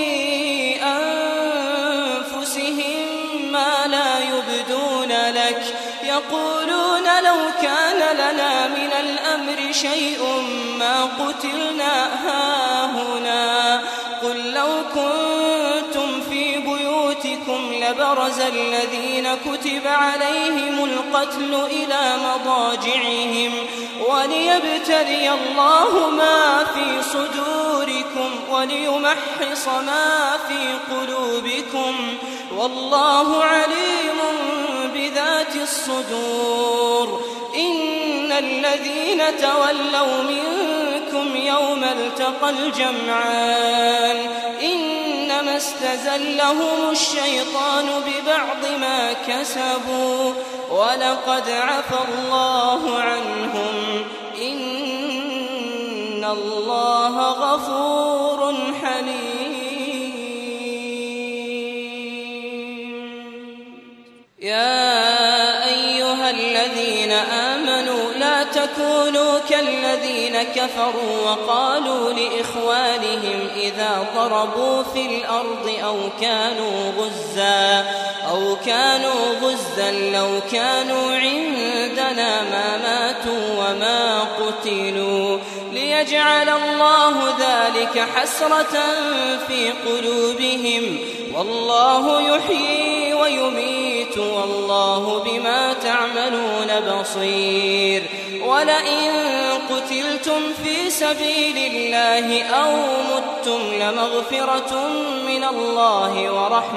أنفسهم ما لا يبدون لك يقولون لو كان لنا من الأمر شيء ما قتلنا هاهنا قل لو كنتم في بيوتكم لبرز الذين كتب عليهم القتل إلى مضاجعهم وليبتلي الله ما في صدوركم وليمحص ما في قلوبكم والله عليم بذات الصدور إن الذين تولوا منكم يوم التقى الجمعان إنما إنما استزلهم الشيطان ببعض ما كسبوا ولقد عفى الله عنهم إن الله غفور حليم. يا أيها الذين آمنوا لا تكونوا كالذين كفروا وقالوا لإخوانهم إذا ضربوا في الأرض أو كانوا غزا لو كانوا عندنا ما ماتوا وما قتلوا ليجعل الله ذلك حسرة في قلوبهم والله يحيي ويميت والله بما تعملون بصير. ولئن قتلتم في سبيل الله أو متم لمغفرة من الله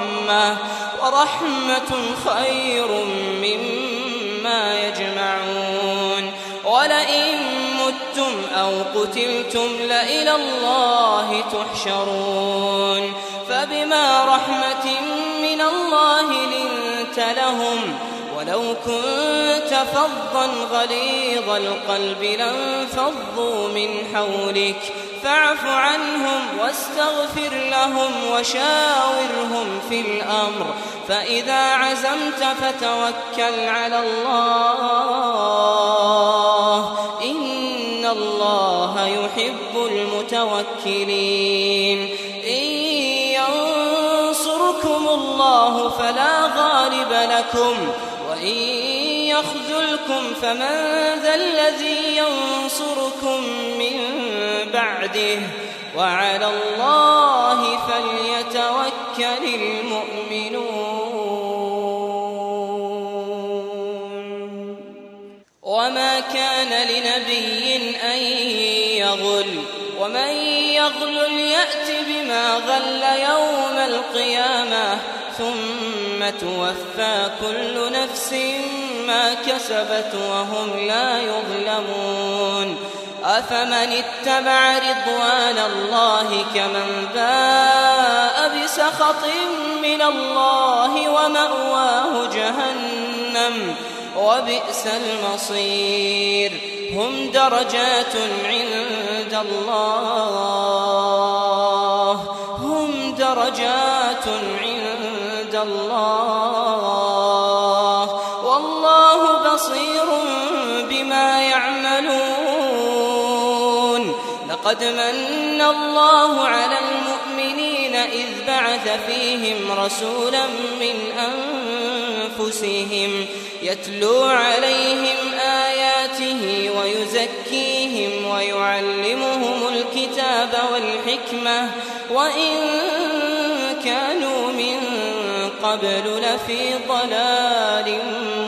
ورحمة خير مما يجمعون. ولئن متم أو قتلتم لإلى الله تحشرون. فبما رحمة من الله لنت لهم ولو كنت فظا غليظ القلب لانفضوا من حولك فاعف عنهم واستغفر لهم وشاورهم في الأمر فإذا عزمت فتوكل على الله إن الله يحب المتوكلين. إن ينصركم الله فلا غالب لكم وإن يخذلكم فمن ذا الذي ينصركم من بعده وعلى الله فليتوكل المؤمنون. وما كان لنبي أن يغل ومن يغل يأت بما غل يوم القيامة ثم توفى كل نفس ما كسبت وهم لا يظلمون. أفمن اتبع رضوان الله كمن باء بسخط من الله ومأواه جهنم وبئس المصير. هم درجات عند الله والله بصير بما يعملون. لقد من الله على المؤمنين إذ بعث فيهم رسولا من أنفسهم يتلو عليهم آياته ويزكيهم ويعلمهم الكتاب والحكمة وإن كانوا من قبل لفي ضلال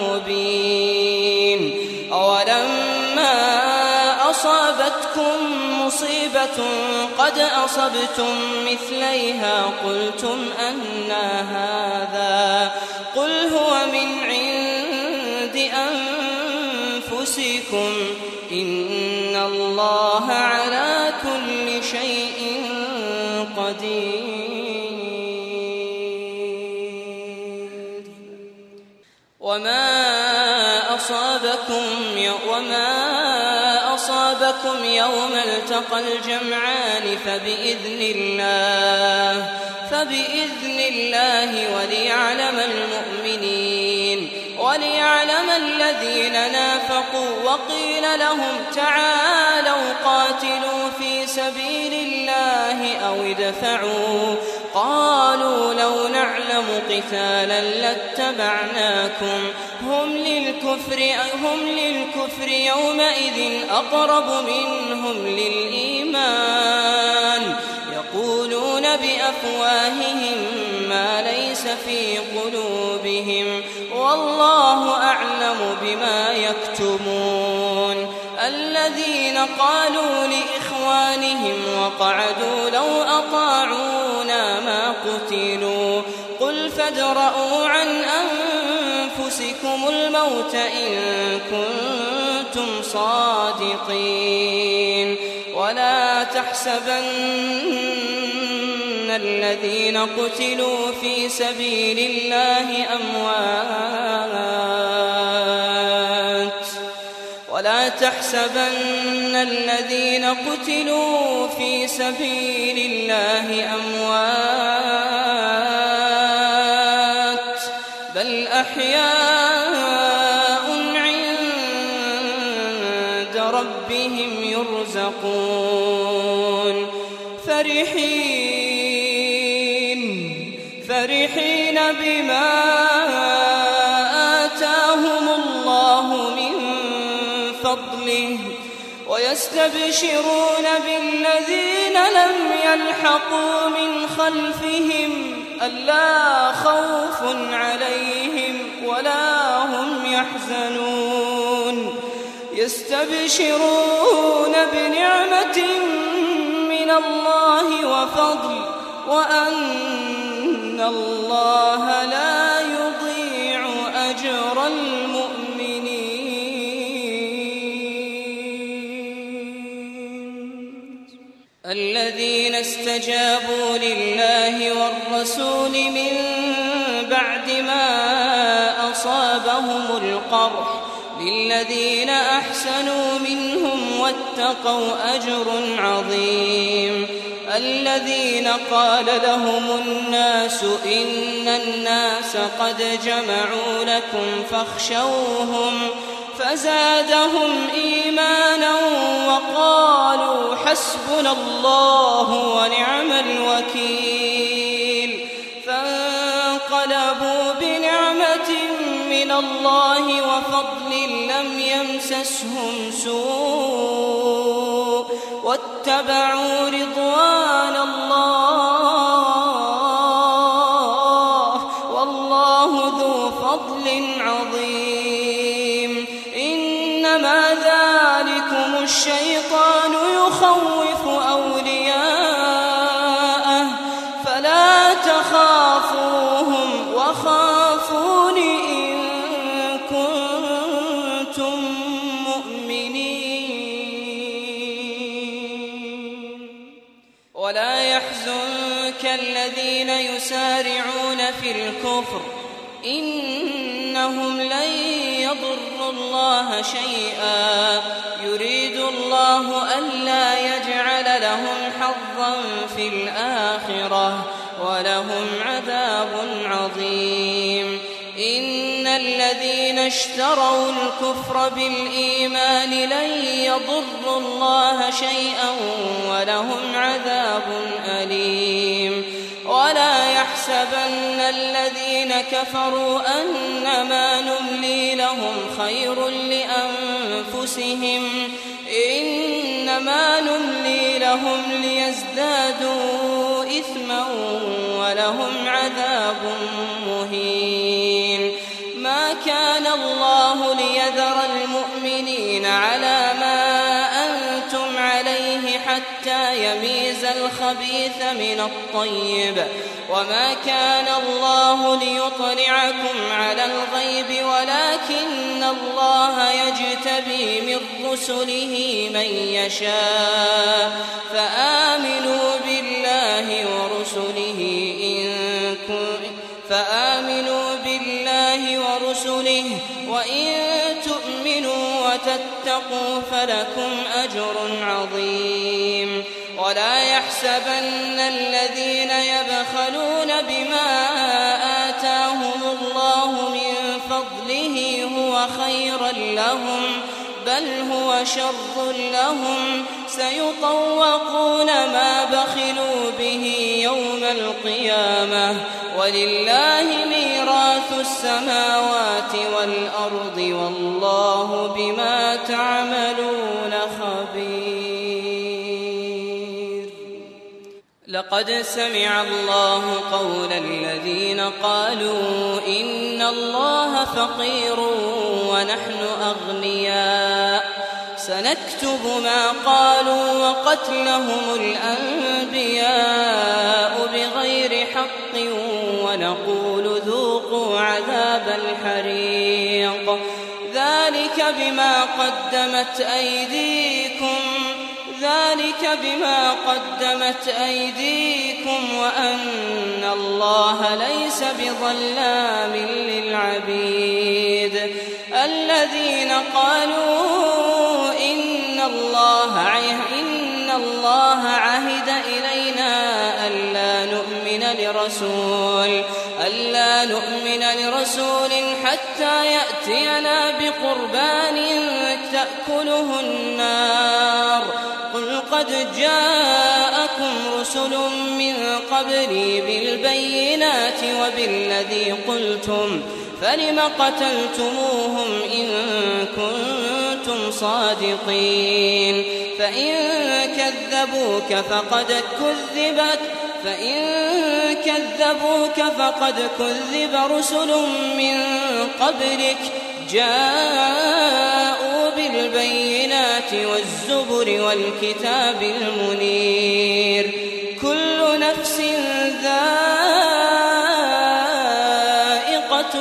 مبين. أولما أصابتكم مصيبة قد أصبتم مثليها قلتم أنى هذا قل هو من عند أنفسكم إن الله على كل شيء قدير. وما أصابكم يوم التقى الجمعان فبإذن الله وليعلم المؤمنين وليعلم الذين نافقوا. وقيل لهم تعالوا قاتلوا في سبيل الله أو ادفعوا قالوا لو نعلم قتالا لاتبعناكم هم للكفر يومئذ أقرب منهم للإيمان يقولون بأفواههم ما ليس في قلوبهم والله أعلم بما يكتمون. الذين قالوا لإخوانهم وقعدوا لو أطاعونا ما قتلوا قل فادرءوا عن أنفسكم الموت إن كنتم صادقين. ولا تحسبن الذين قتلوا في سبيل الله أموات ولا تحسبن الذين قتلوا في سبيل الله أموات بل أحياء عند ربهم يرزقون فرحين بما آتاهم الله من فضله ويستبشرون بالذين لم يلحقوا من خلفهم ألا خوف عليهم ولا هم يحزنون يستبشرون بنعمة من الله وفضل وأن الله لا يضيع أجر المؤمنين الذين استجابوا لله والرسول من بعد ما أصابهم القرح للذين أحسنوا منهم واتقوا أجر عظيم الذين قال لهم الناس إن الناس قد جمعوا لكم فاخشوهم فزادهم إيمانا وقالوا حسبنا الله ونعم الوكيل فانقلبوا بنعمة من الله وفضل لم يمسسهم سوء واتبعوا رضوان الله والله ذو فضل عظيم إنما ذلكم الشيطان يخوف أولياءه فلا تخافوهم وخافون إن كنتم مؤمنين ولا يحزنك الذين يسارعون في الكفر إنهم لن يضروا الله شيئا يريد الله ألا يجعل لهم حظا في الآخرة ولهم عذاب عظيم إن الذين اشتروا الكفر بالإيمان لن يضروا الله شيئا ولهم عذاب أليم ولا يحسبن الذين كفروا أنما نملي لهم خير لأنفسهم إنما نملي لهم ليزدادوا إثما ولهم عذاب مهين ما كان الله ليذر المؤمنين على ما أنتم عليه حتى يميز الخبيث من الطيب وما كان الله ليطلعكم على الغيب ولكن الله يجتبي من رسله من يشاء فآمنوا بالله ورسله وإن تؤمنوا وتتقوا فلكم أجر عظيم ولا يحسبن الذين يبخلون بما آتاهم الله من فضله هو خيرا لهم بل هو شر لهم سيطوقون ما بخلوا به يوم القيامة ولله ميراث السماوات والأرض والله بما تعملون خبير لقد سمع الله قول الذين قالوا إن الله فقير ونحن أغنياء سنكتب ما قالوا وقتلهم الأنبياء بغير حق ونقول ذوقوا عذاب الحريق ذلك بما قدمت أيديكم ذلك بما قدمت أيديكم وأن الله ليس بظلام للعبيد. الذين قالوا إن الله عهد إلينا ألا نؤمن لرسول حتى يأتينا بقربان تأكله النار. قل قد جاءكم رسل من قبلي بالبينات وبالذي قلتم فلم قتلتموهم إن كنتم صادقين. فإن كذبوك فقد كذب رسل من قبلك جاءوا بالبينات والزبر والكتاب المنير. كل نفس ذائقة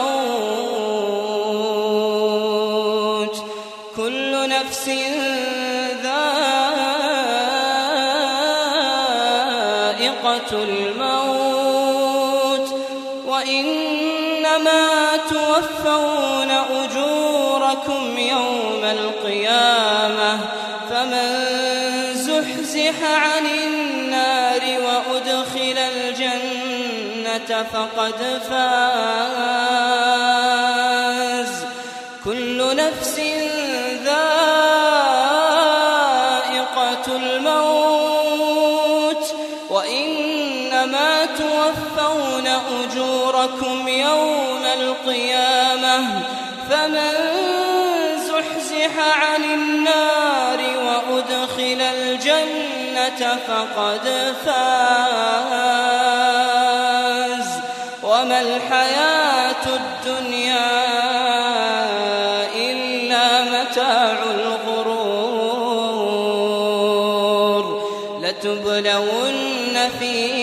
الموت وإنما توفون أجوركم يوم القيامة. فمن زحزح عن النار وأدخل الجنة فقد فاز. كل نفس ذائقة الموت وإنما توفون أجوركم يوم القيامة. فمن زحزح عن النار وأدخل الجنة فقد فاز. وما الحياة الدنيا إلا متاع الغرور. لتبلون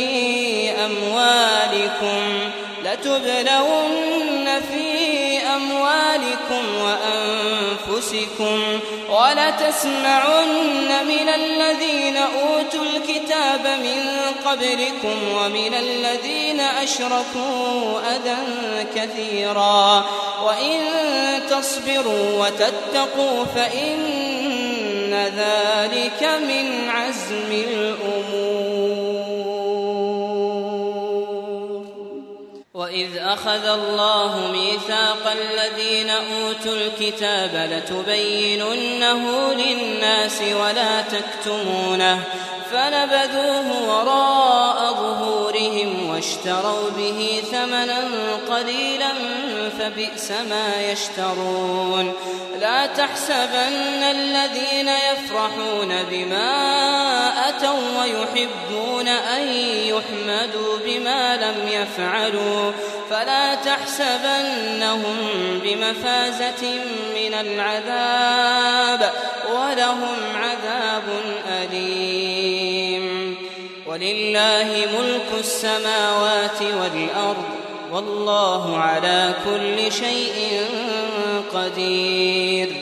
في أموالكم وأنفسكم ولتسمعن من الذين أوتوا الكتاب من قبلكم ومن الذين أشركوا أذى كثيرا وإن تصبروا وتتقوا فإن ذلك من عزم الأمور. وإذ أخذ الله ميثاق الذين أوتوا الكتاب لتبيننه للناس ولا تكتمونه فنبذوه وراء ظهورهم واشتروا به ثمنا قليلا فبئس ما يشترون. لا تحسبن الذين يفرحون بما أتوا ويحبون أن يحمدوا بما لم يفعلوا فلا تحسبنهم بمفازة من العذاب ولهم عذاب أليم. ولله ملك السماوات والأرض والله على كل شيء قدير.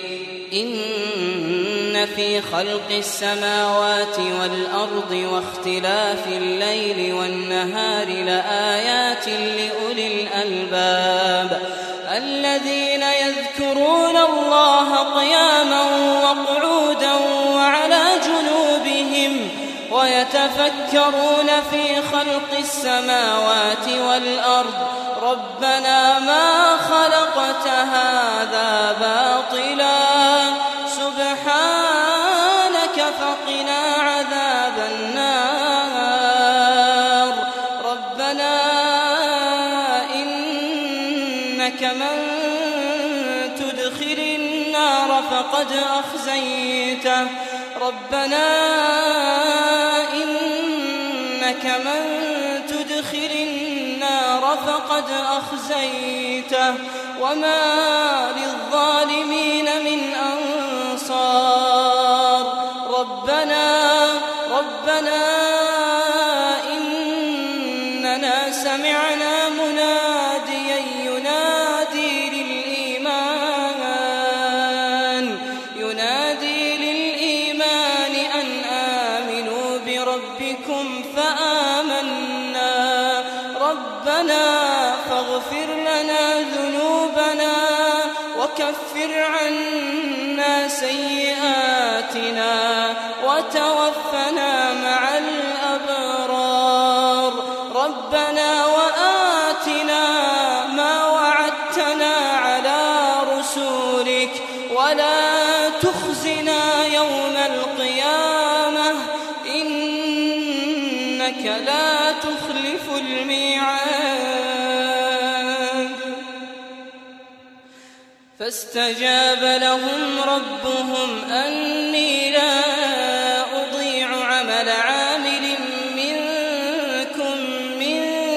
إن في خلق السماوات والأرض واختلاف الليل والنهار لآيات لأولي الألباب الذين يذكرون الله قياما وقعودا وعلى جنوبهم ويتفكرون في خلق السماوات والأرض ربنا ما خلقت هذا باطلا سبحانك فقنا عذاب النار. ربنا إنك من تدخل النار فقد أخزيته. ربنا إنك من تدخل النار فقد أخزيته وما للظالمين من أنصار. ربنا إننا سمعنا مناديا ينادي للإيمان أن فاغفر لنا ذنوبنا وكفر عنا سيئاتنا وتوفنا مع الأبرار. ربنا وآتنا ما وعدتنا على رسولك ولا تخزنا يوم القيامة إنك لا تخلف الميعاد. فاستجاب لهم ربهم أني لا أضيع عمل عامل منكم من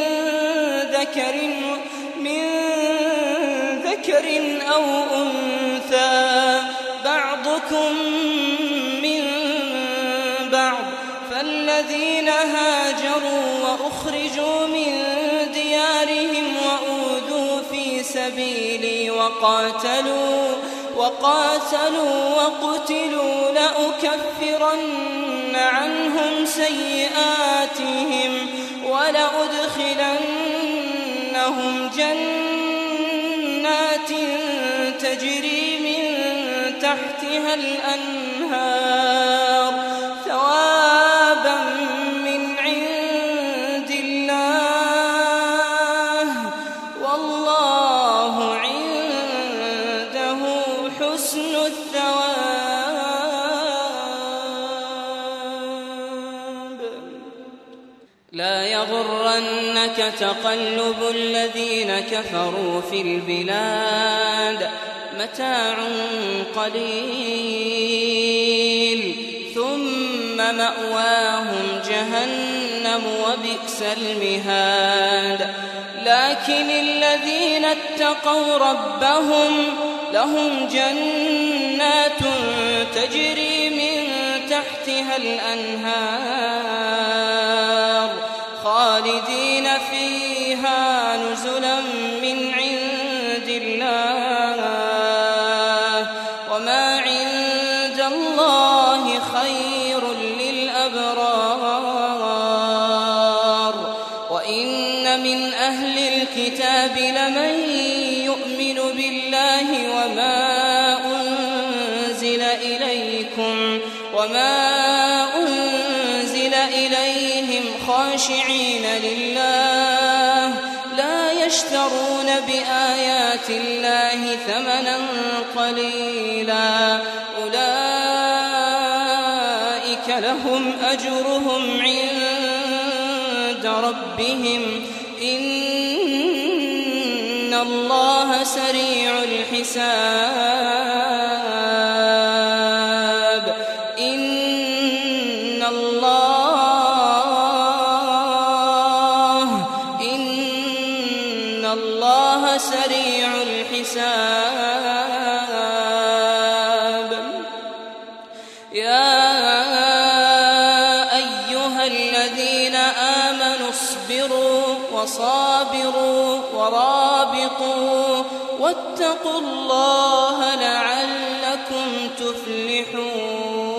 ذكر أو أنثى بعضكم من بعض، فالذين هاجروا وأخرجوا من ديارهم وأوذوا في سبيلي وقاتلوا وقتلوا لأكفرن عنهم سيئاتهم ولأدخلنهم جنات تجري من تحتها الأنهار ثوابا من عند الله والله عنده حسن الثواب. لا يغرنك تقلب الذين كفروا في البلاد، متاع قليل ثم مأواهم جهنم وبئس المهاد. لكن الذين اتقوا ربهم لهم جنات تجري من تحتها الأنهار خالدين فيها نزلا من عند الله وما عند الله خير للأبرار. وإن من أهل الكتاب لمن يؤمن بالله وما أنزل إليهم خاشعين لله لا يشترون بآيات الله ثمنا قليلا أولئك لهم أجرهم عند ربهم إن الله سريع الحساب. إن الله سريع الحساب. يا أيها الذين آمنوا اصبروا وصابروا ورابطوا واتقوا الله لعلكم تفلحون.